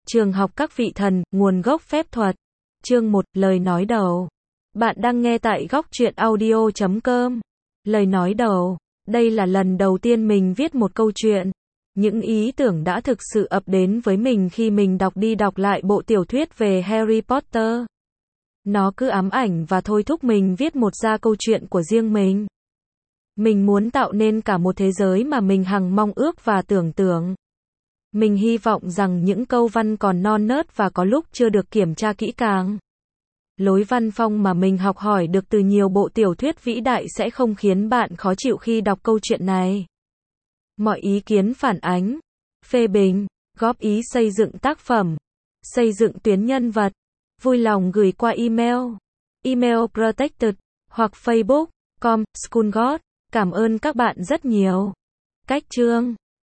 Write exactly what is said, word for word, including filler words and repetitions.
Trường học các vị thần, nguồn gốc phép thuật. Chương một, lời nói đầu. Bạn đang nghe tại góc truyện audio chấm com. Lời nói đầu. Đây là lần đầu tiên mình viết một câu chuyện. Những ý tưởng đã thực sự ập đến với mình khi mình đọc đi đọc lại bộ tiểu thuyết về Harry Potter. Nó cứ ám ảnh và thôi thúc mình viết một ra câu chuyện của riêng mình. Mình muốn tạo nên cả một thế giới mà mình hằng mong ước và tưởng tượng. Mình hy vọng rằng những câu văn còn non nớt và có lúc chưa được kiểm tra kỹ càng. Lối văn phong mà mình học hỏi được từ nhiều bộ tiểu thuyết vĩ đại sẽ không khiến bạn khó chịu khi đọc câu chuyện này. Mọi ý kiến phản ánh, phê bình, góp ý xây dựng tác phẩm, xây dựng tuyến nhân vật, vui lòng gửi qua email, email protected, hoặc facebook, com, schoolgod. Cảm ơn các bạn rất nhiều. Cách chương